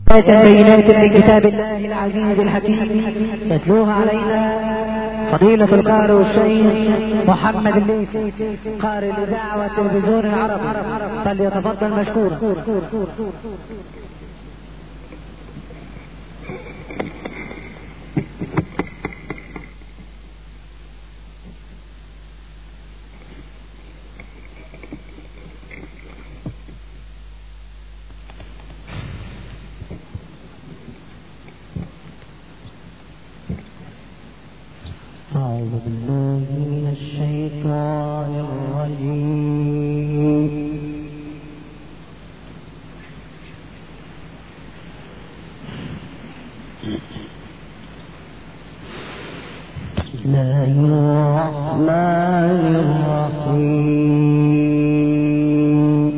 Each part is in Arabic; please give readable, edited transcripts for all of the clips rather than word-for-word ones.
بينات من كتاب الله العزيز الحكيم يتلوها علينا فضيلة القارئ الشيخ محمد الليثي قارئ الإذاعة والتلفزيون العربي، فليتفضل مشكورا. أعوذ بالله من الشيطان الرجيم. بسم الله الرحمن الرحيم.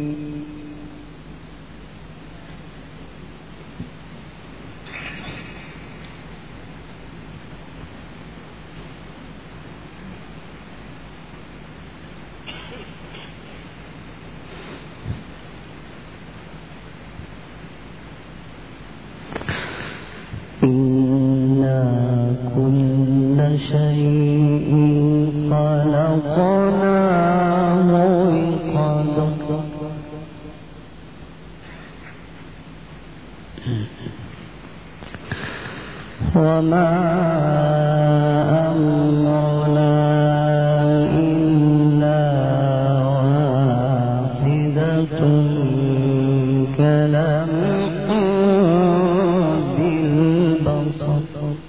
إنا كل شيء خلقناه بقدر وما أمرنا إلا واحدة كلمح بالبصر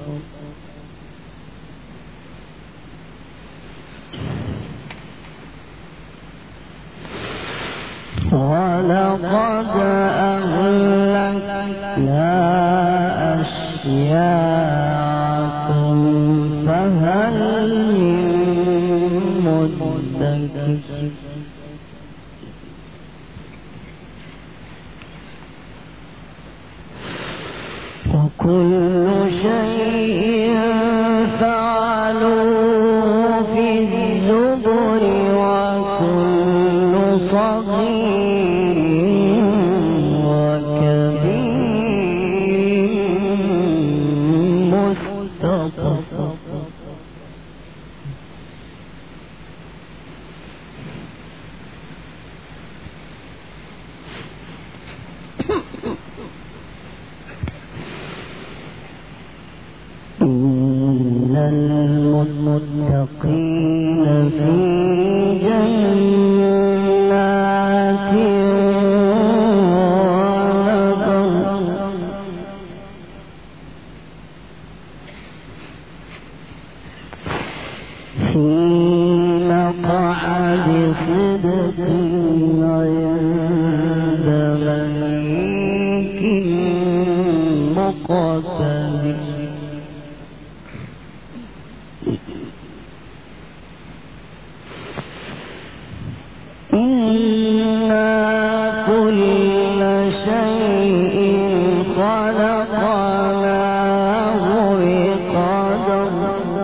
ولقد أهلكنا أشياعكم فهل من مدكر وكل شيء فعلوه في الزبر وكل صغير وكبير مستطر إن المتقين في جنات ونهر في مقعد صدق عند مليك مقتدر. إنا كل شيء خلقناه بقدر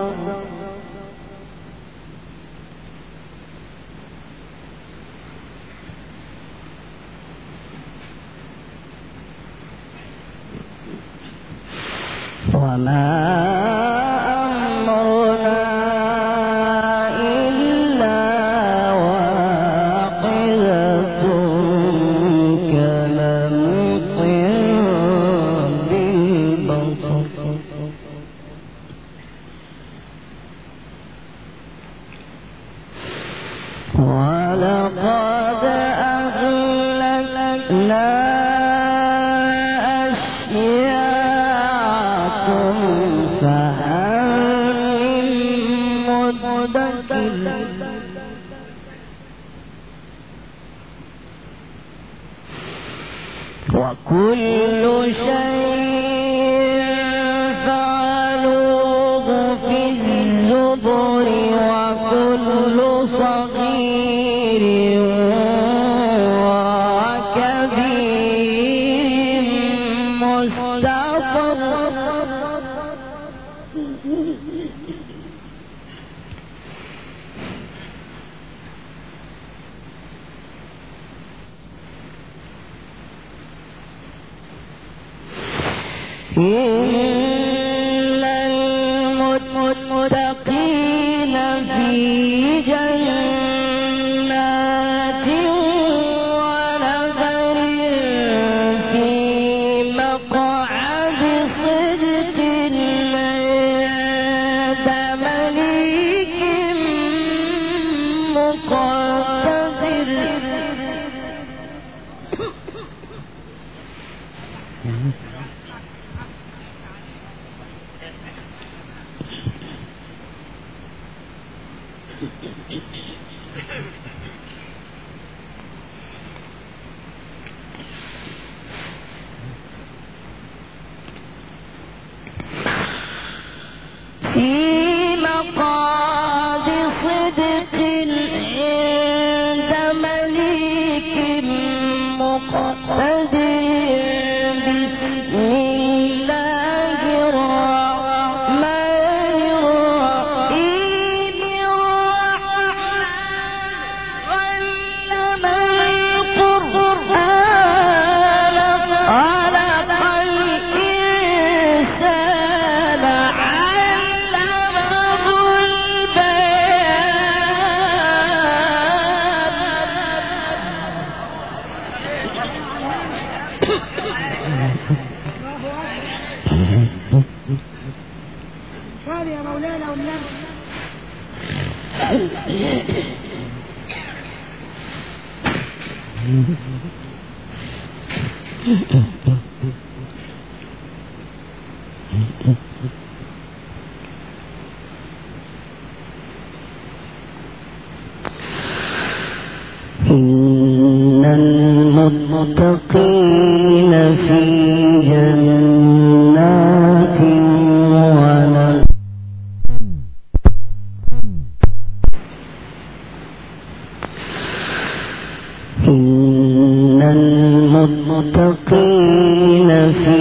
وما ولقد أهلكنا أشياعكم فهل من مدكر وكل شيء فعلوه في الزبر وكل صغير وكبير مستطر. إن المتقين في جنات ونهر في مقعد صدق عند مليك مقتدر. في مقعد صدق عند مليك مقتدر. بسم الله الرحمن الرحيم. علم القرآن خلق الإنسان علمه البيان. يا مولانا والنبي. إن المتقين في جنات ونهر. إن المتقين في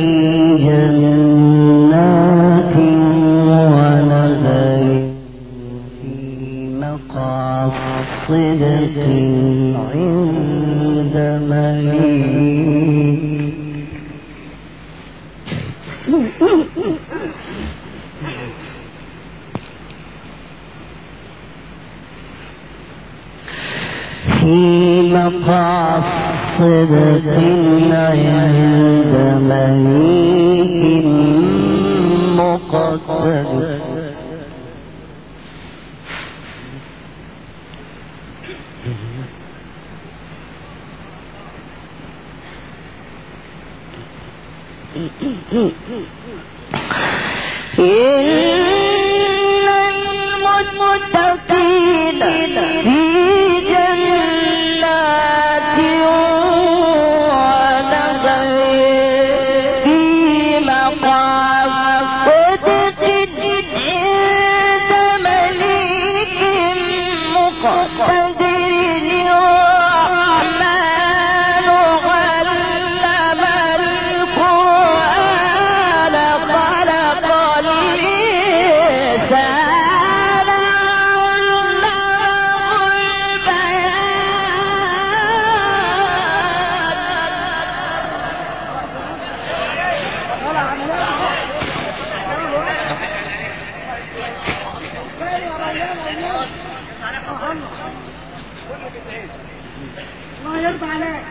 جنات ونهر في مقعد صدق عند مليك. في مقعد صدق عند مليك مقتدر. إن المتقين في جنات ونهر في مقعد صدق عند مليك مقتدر. الله يرضى عليك.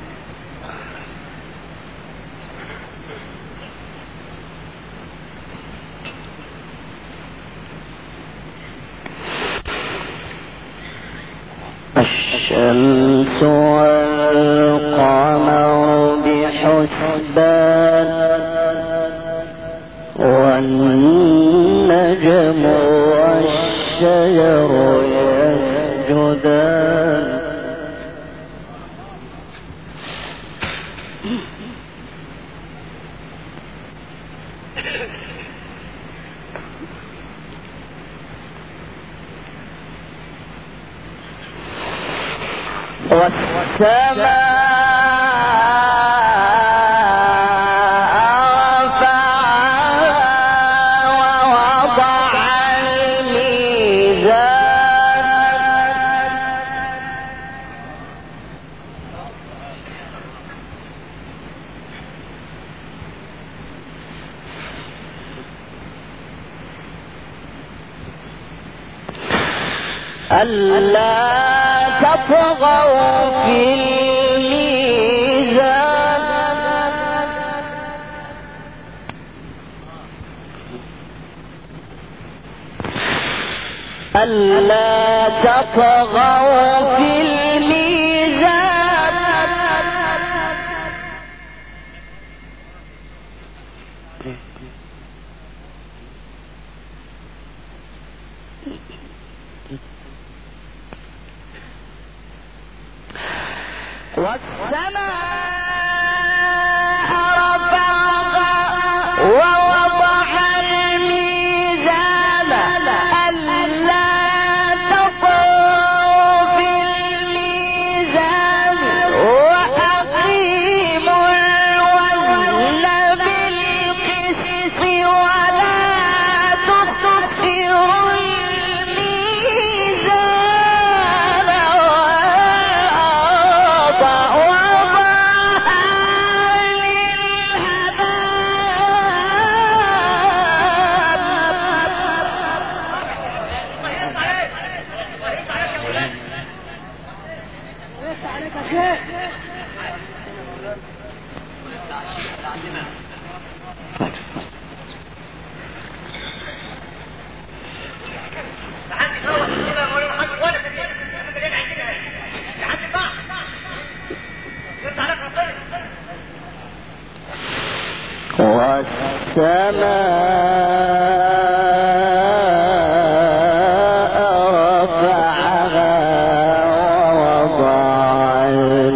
الشمس والقمر بحسبان والنجم والشجر يسجدان. والسماء رفعها ووضع الميزان. ألا تطغوا في الميزان ألا تطغوا في الميزان والسماء رفعها ووضع الميزان ألا تطغوا في الميزان وأقيموا الوزن بالقسط ولا تخسروا الميزان والسماء رفعها ووضع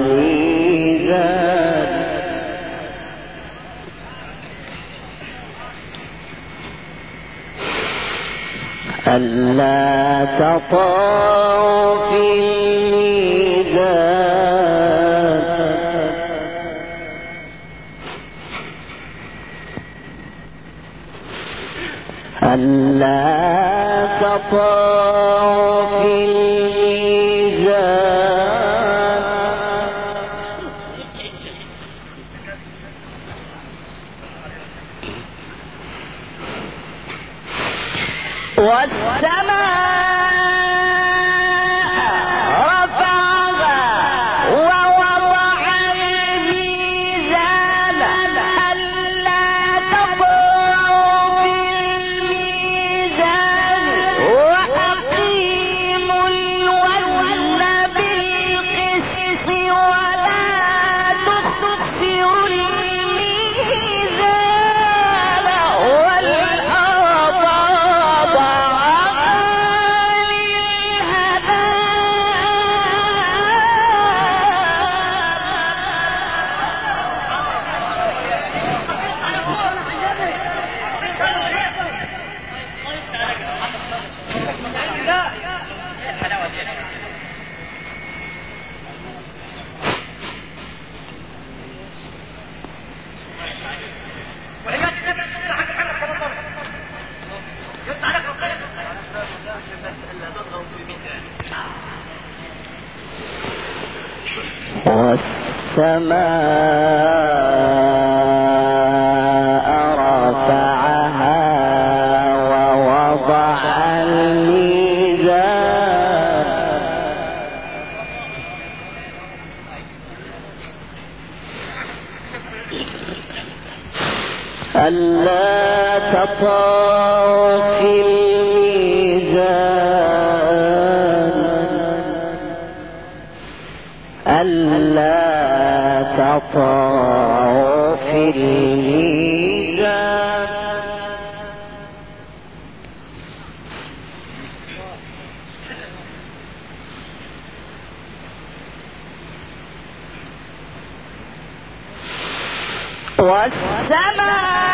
الميزان ألا تطغوا في الميزان ألا تطغوا في الميزان والسماء رفعها ووضع الميزان ألا تطغوا في الميزان وأقيموا الوزن بالقسط ولا تخسروا الميزان والأرض وضعها والسماء رفعها ووضع الميزان ألا تطغوا في الميزان ألا تطغوا في الميزان والسماء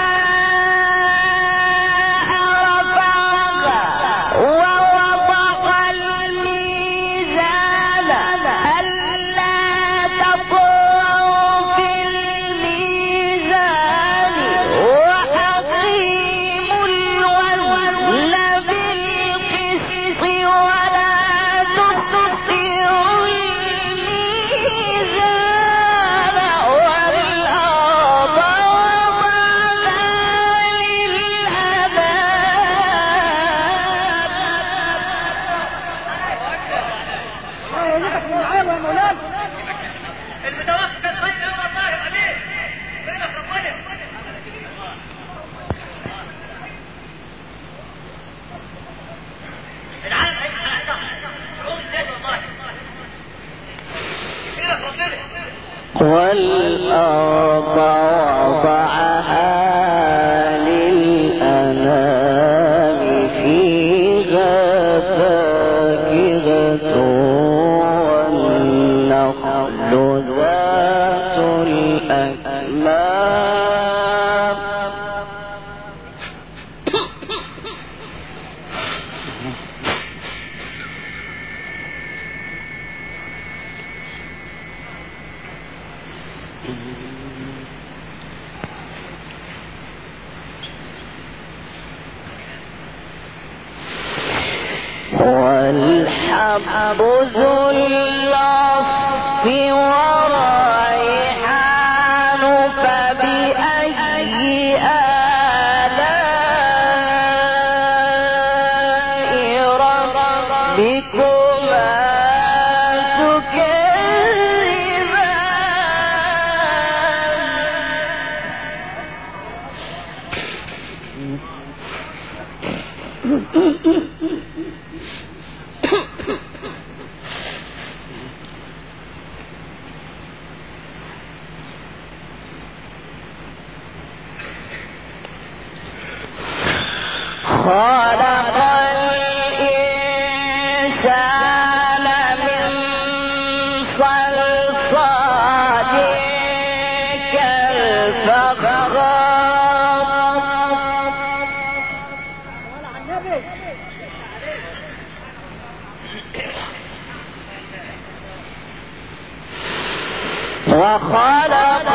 والحب ذو العصف والريحان فبأي آلاء ربكما تكذبان خلق الإنسان من صلصال كالفخار وخلق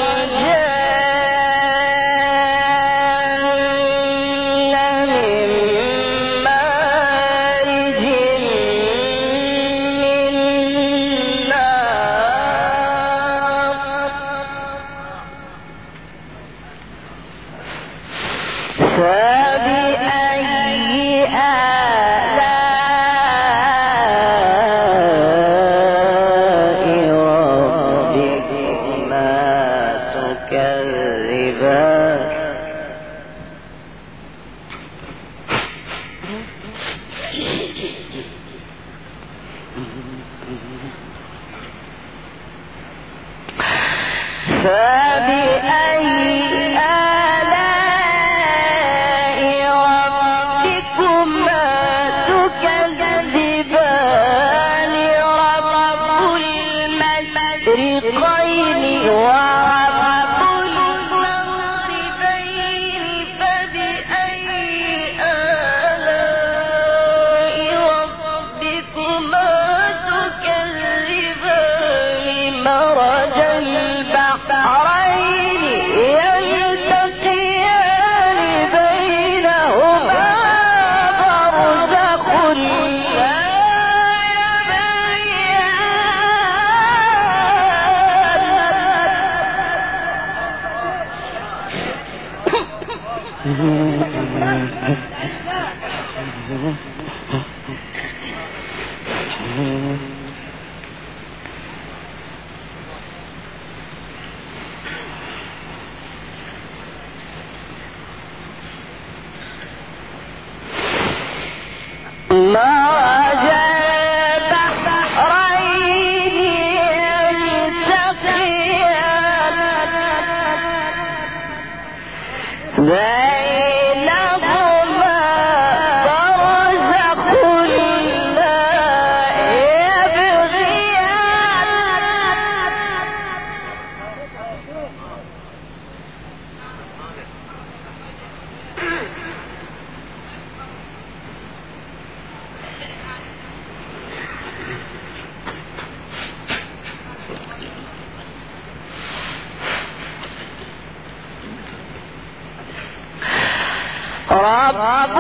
رب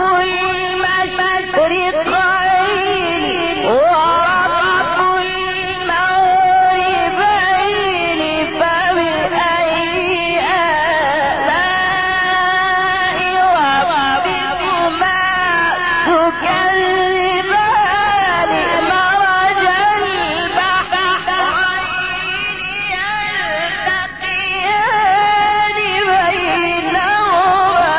المشرقين ورب المغربين فبأي آلاء ربكما تكذبان مرج البحرين يلتقيان بينهما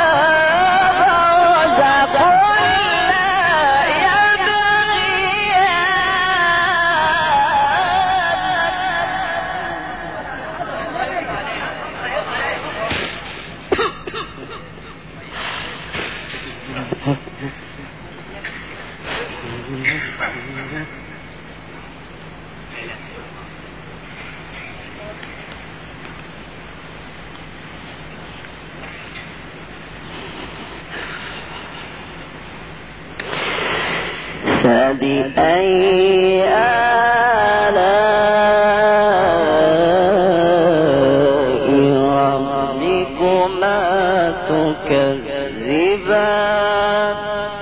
فبأي آلاء ربكما تكذبان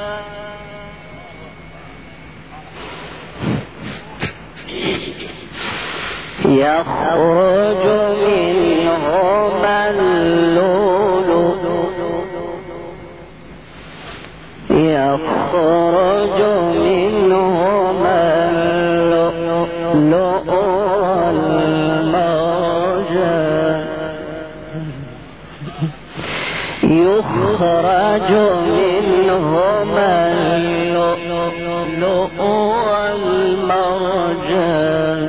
يخرج منهما اللؤلؤ يخرج منهما اللؤلؤ والمرجان يخرج منهما اللؤلؤ والمرجان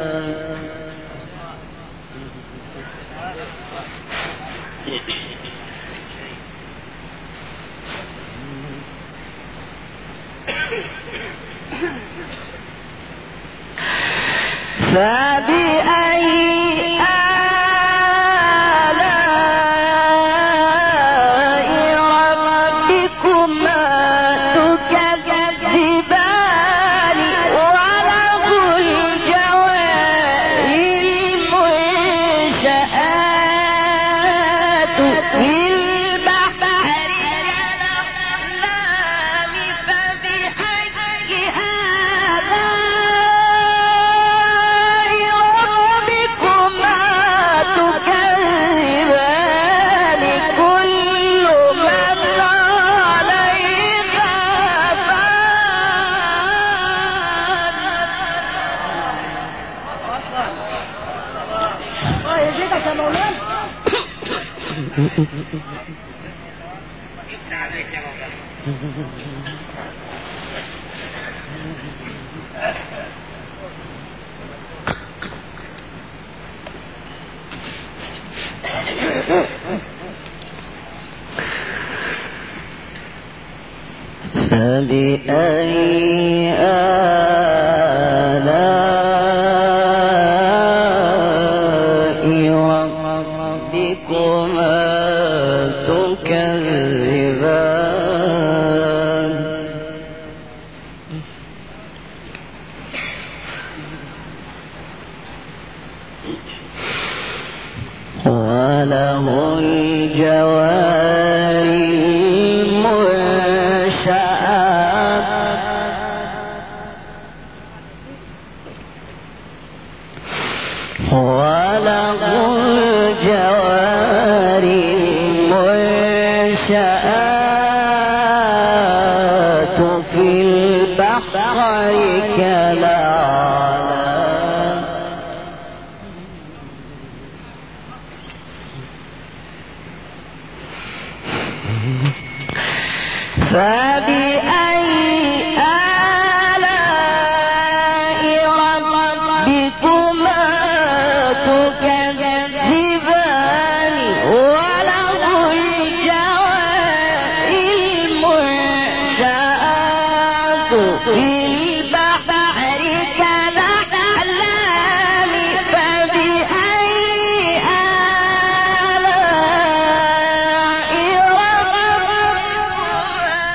فبأي آلاء ربكما تكذبان وله الجوار المنشآت في البحر كالأعلام فبأي فبأي آلاء ربكما تكذبان وله الجوار المنشآت في البحر كالأعلام فبأي آلاء ربكما تكذبان وله الجوار المنشآت في البحر كالأعلام فبأي آلاء ربكما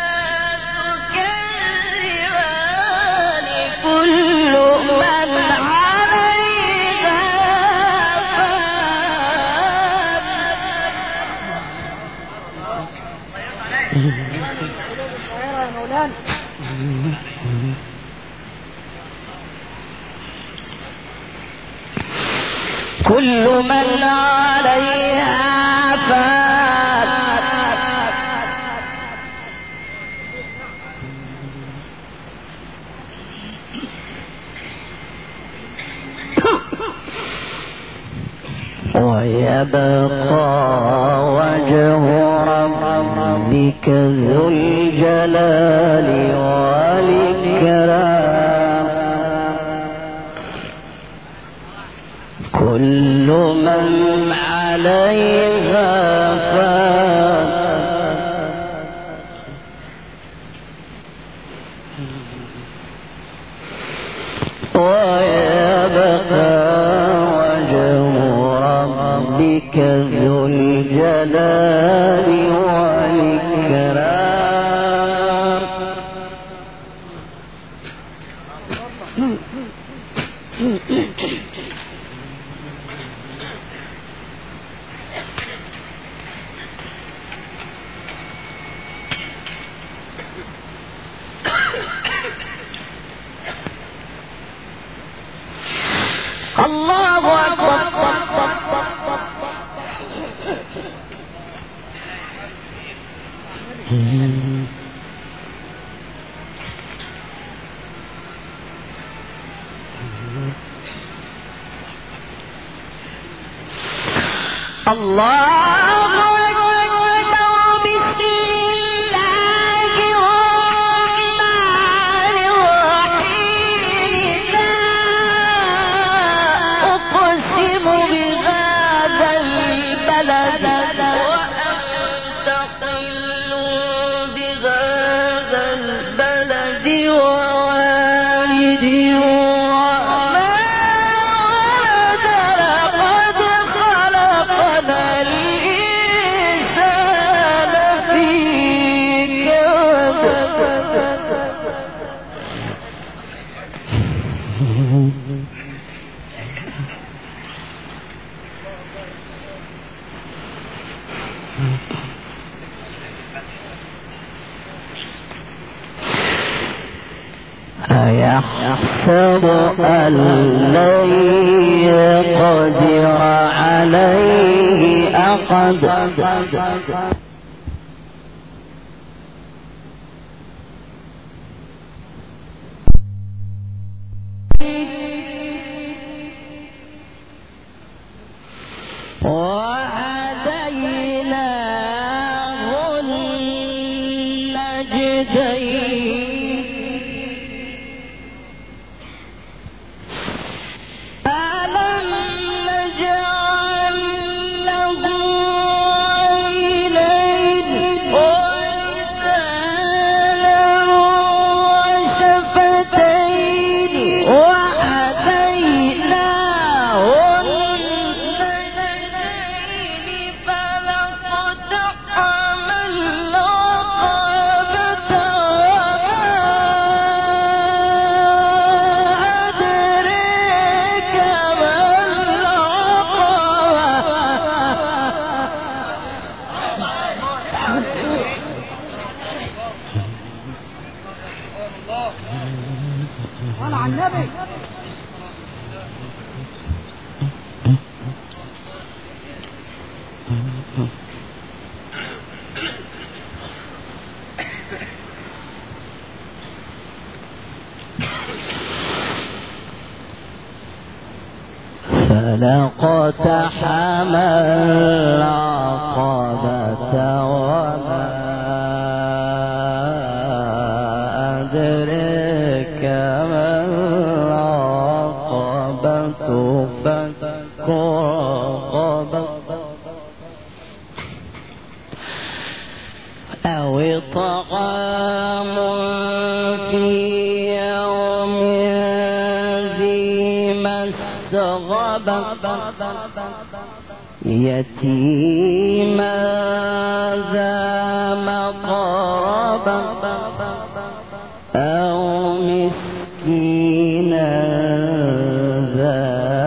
تكذبان كل من عليها فان كل من عليها فان ويبقى وجه ربك ذو الجلال والإكرام كل من عليها فان ويبقى وجه ربك ذو الجلال والإكرام أيحسب أن لن يقدر عليه أحد وهديناه النجدين ألم نجعل له عينين ولسانا وشفتين وهديناه النجدين فلاقتحم العقبة فلاقتحم العقبة وما أدرك ما العقبة فك رقبة أو طعام في يوم ذي مسغبة يتيما ذا مقربة أو مسكينا ذا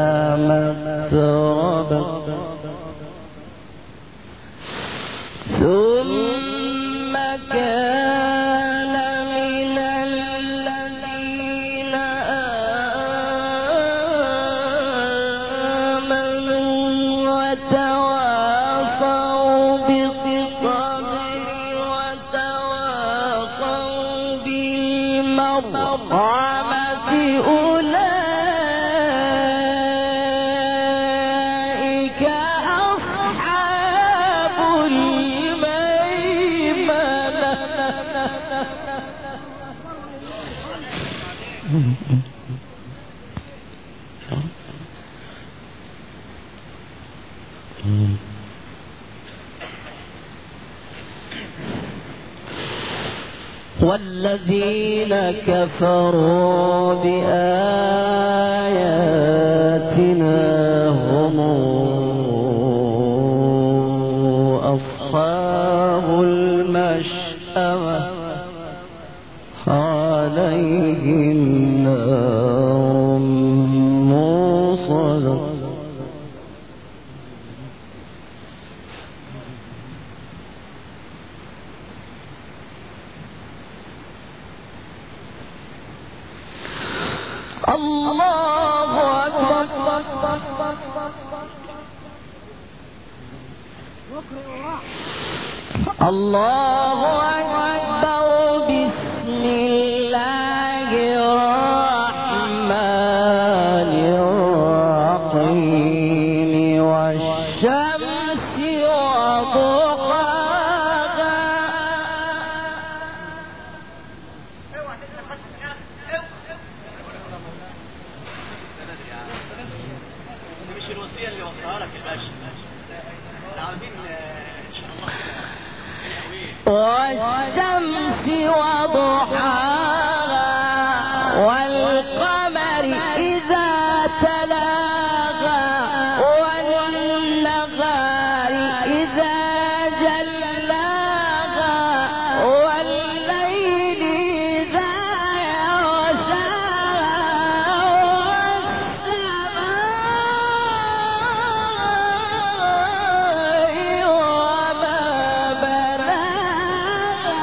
متربة ثم كان من الذين آمنوا وتواصوا بالصبر وتواصوا بالمرحمة أولئك أصحاب الميمنة والذين كفروا بآياتنا هم أصحاب المشأمة عليهم نار موصدة الله أكبر الله أكبر. بسم الله الرحمن الرحيم. والشمس وضحاها. مش الوصية اللي وصلها لك الباشا، عاوزين ان شاء الله. والشمس وضحاها والقمر إذا تلاها والنهار إذا جلاها والليل إذا يغشاها والسماء وما بناها.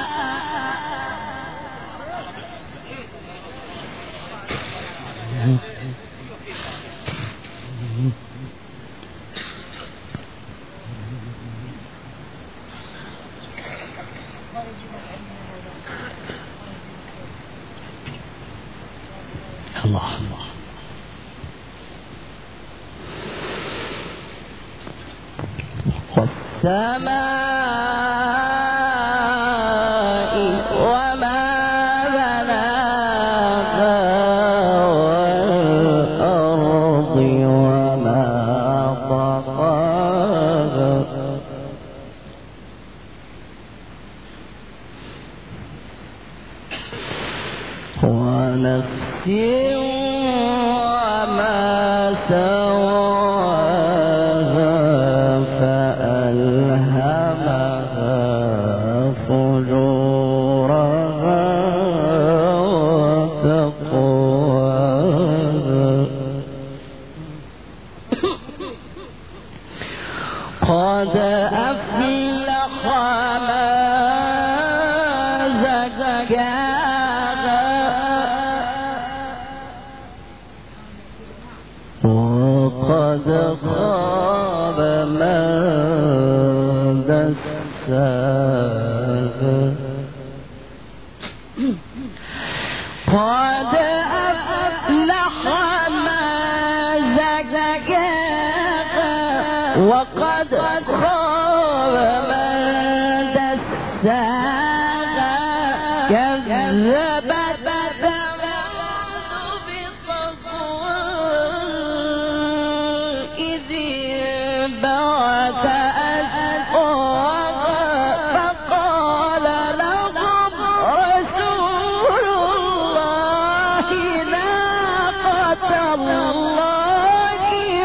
الله الله. والسماء وما بناها والأرض وما طحاها ونفس وما سواها فألهمها فجورها وتقواها. قد أفلح من زكاها وقد خاب من دساها. قد أفلح من زكاها وقد خاب من دساها. كذبت ثمود بطغواها إذ انبعث أشقاها فقال لهم رسول الله ناقة الله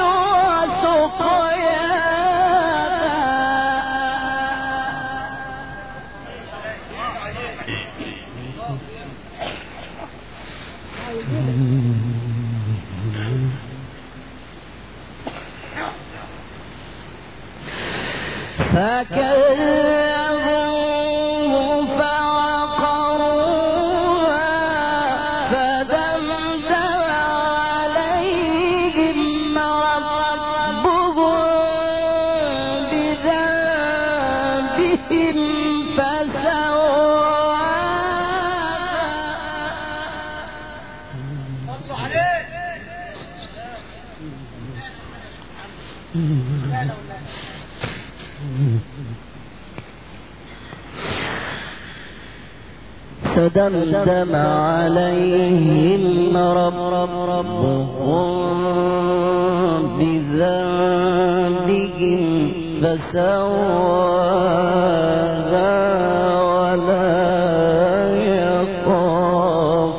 فكذبوه فعقروها فدمدم عليهم ربهم بذنبهم فدمدم عليهم ربهم بذنبهم فسواها ولا يخاف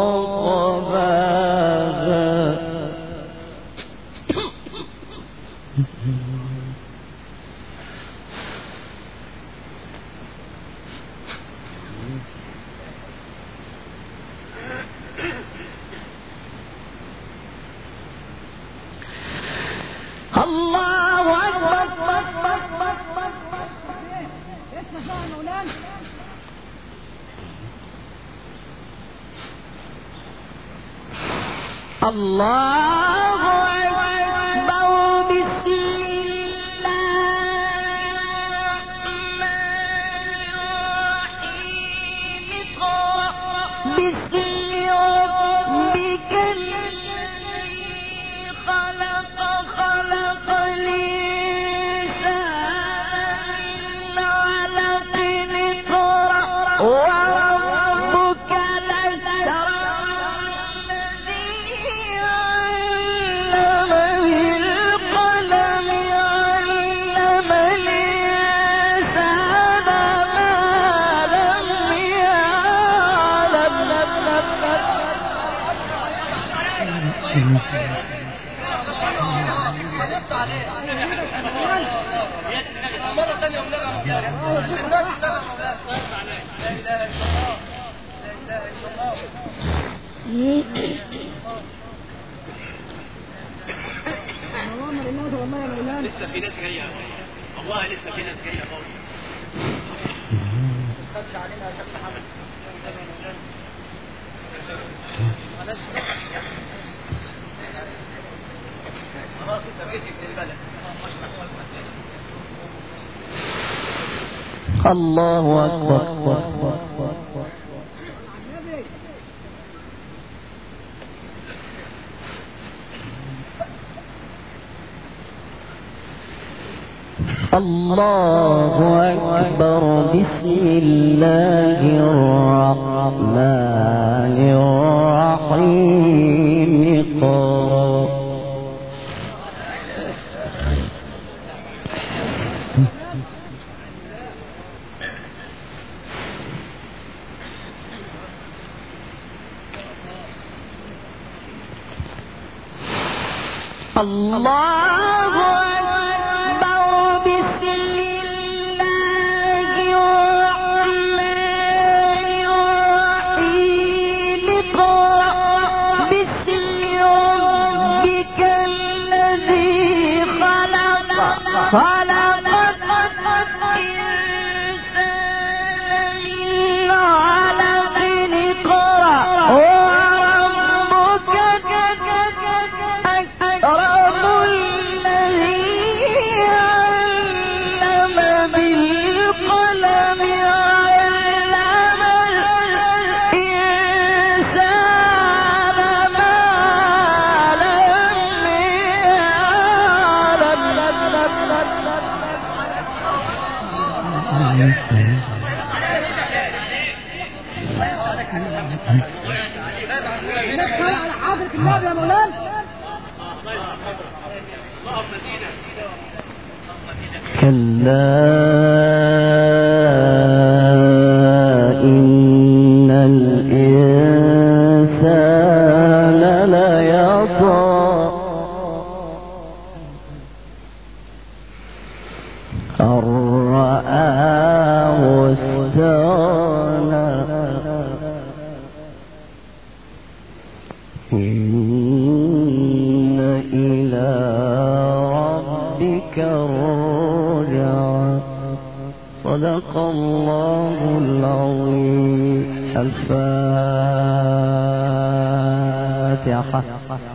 عقباها. الله أكبر. الله أكبر. بسم الله لسه في ناس جايه والله، لسه في ناس جايه خالص. خدش علينا يا شيخ محمد. خلاص انت بقيت ابن البلد. الله أكبر. الله أكبر. بسم الله الرحمن الرحيم. الله أكبر. بسم الله الرحمن الرحيم. اقرأ باسم ربك الذي خلق. خلق الإنسان من علق. اقرأ وربك أكرم الذي علم بالقلم. علم الإنسان ما لم يعلم. كلا إن الإنسان ليطغى أن رآه استغنى. إن إلى ربك الرجعى. صدق الله العظيم. الفاتحة.